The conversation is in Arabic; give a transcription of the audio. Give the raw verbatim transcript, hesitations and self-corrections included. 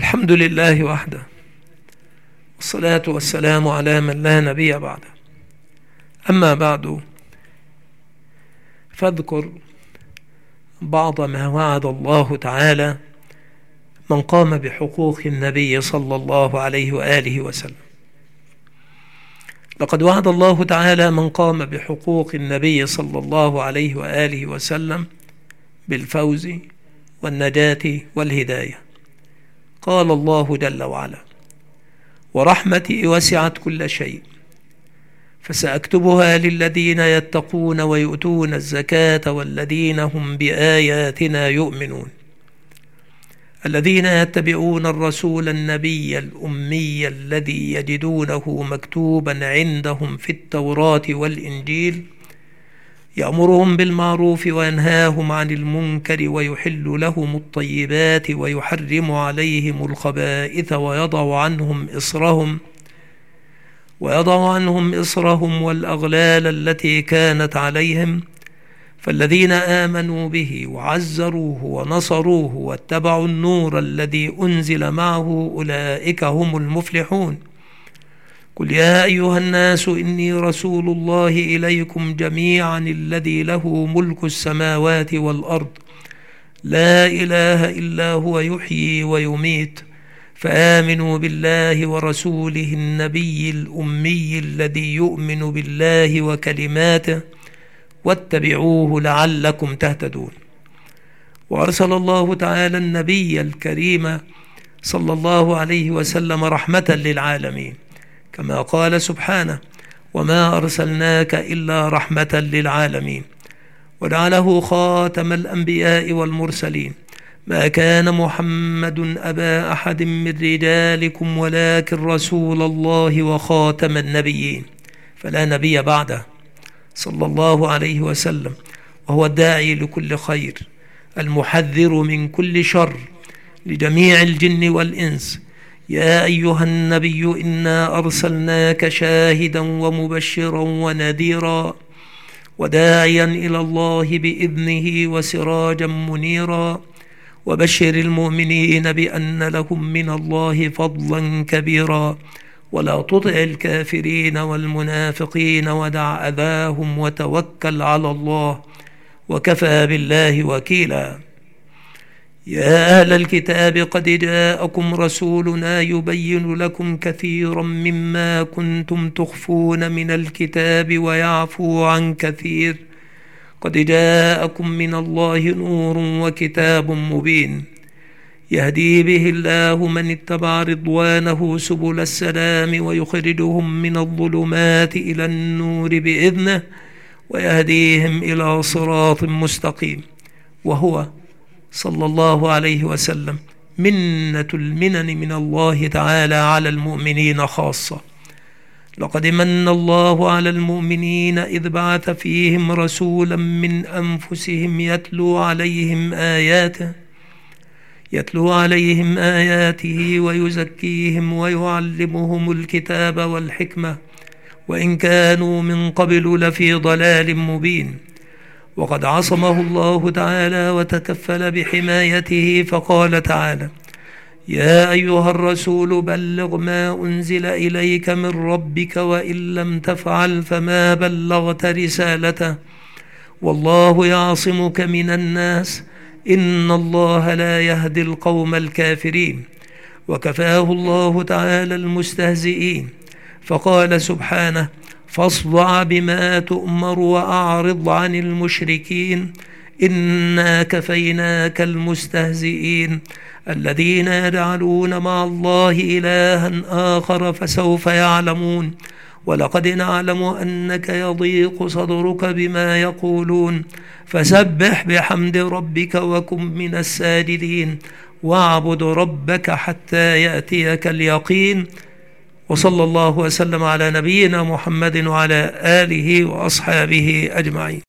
الحمد لله وحده، والصلاة والسلام على من لا نبي بعده. أما بعد، فاذكر بعض ما وعد الله تعالى من قام بحقوق النبي صلى الله عليه وآله وسلم. لقد وعد الله تعالى من قام بحقوق النبي صلى الله عليه وآله وسلم بالفوز والنجاة والهداية. قال الله جل وعلا: ورحمتي وسعت كل شيء فسأكتبها للذين يتقون ويؤتون الزكاة والذين هم بآياتنا يؤمنون. الذين يتبعون الرسول النبي الأمي الذي يجدونه مكتوبا عندهم في التوراة والإنجيل، يأمرهم بالمعروف وينهاهم عن المنكر ويحل لهم الطيبات ويحرم عليهم الخبائث ويضع عنهم إصرهم ويضع عنهم إصرهم والأغلال التي كانت عليهم. فالذين آمنوا به وعزروه ونصروه واتبعوا النور الذي أنزل معه أولئك هم المفلحون. قل يا أيها الناس إني رسول الله إليكم جميعا الذي له ملك السماوات والأرض لا إله إلا هو يحيي ويميت، فآمنوا بالله ورسوله النبي الأمي الذي يؤمن بالله وكلماته واتبعوه لعلكم تهتدون. وأرسل الله تعالى النبي الكريم صلى الله عليه وسلم رحمة للعالمين، كما قال سبحانه: وما أرسلناك إلا رحمة للعالمين. وجعله خاتم الأنبياء والمرسلين. ما كان محمد أبا أحد من رجالكم ولكن رسول الله وخاتم النبيين، فلا نبي بعده صلى الله عليه وسلم، وهو الداعي لكل خير المحذر من كل شر لجميع الجن والإنس. يا أيها النبي إنا أرسلناك شاهدا ومبشرا ونذيرا وداعيا إلى الله بإذنه وسراجا منيرا، وبشر المؤمنين بأن لهم من الله فضلا كبيرا، ولا تطع الكافرين والمنافقين ودع أذاهم وتوكل على الله وكفى بالله وكيلا. يا أهل الكتاب قد جاءكم رسولنا يبين لكم كثيرا مما كنتم تخفون من الكتاب ويعفو عن كثير، قد جاءكم من الله نور وكتاب مبين، يهدي به الله من اتبع رضوانه سبل السلام ويخرجهم من الظلمات إلى النور بإذنه ويهديهم إلى صراط مستقيم. وهو صلى الله عليه وسلم منة المنن من الله تعالى على المؤمنين خاصة. لقد من الله على المؤمنين إذ بعث فيهم رسولا من أنفسهم يتلو عليهم آياته يتلو عليهم آياته ويزكيهم ويعلمهم الكتاب والحكمة وإن كانوا من قبل لفي ضلال مبين. وقد عصمه الله تعالى وتكفل بحمايته، فقال تعالى: يا أيها الرسول بلغ ما أنزل إليك من ربك وإن لم تفعل فما بلغت رسالته والله يعصمك من الناس إن الله لا يهدي القوم الكافرين. وكفاه الله تعالى المستهزئين، فقال سبحانه: فاصدع بما تؤمر وأعرض عن المشركين إنا كفيناك المستهزئين الذين يجعلون مع الله إلها آخر فسوف يعلمون. ولقد نعلم أنك يضيق صدرك بما يقولون فسبح بحمد ربك وكن من الساجدين واعبد ربك حتى يأتيك اليقين. وصلى الله وسلم على نبينا محمد وعلى آله وأصحابه أجمعين.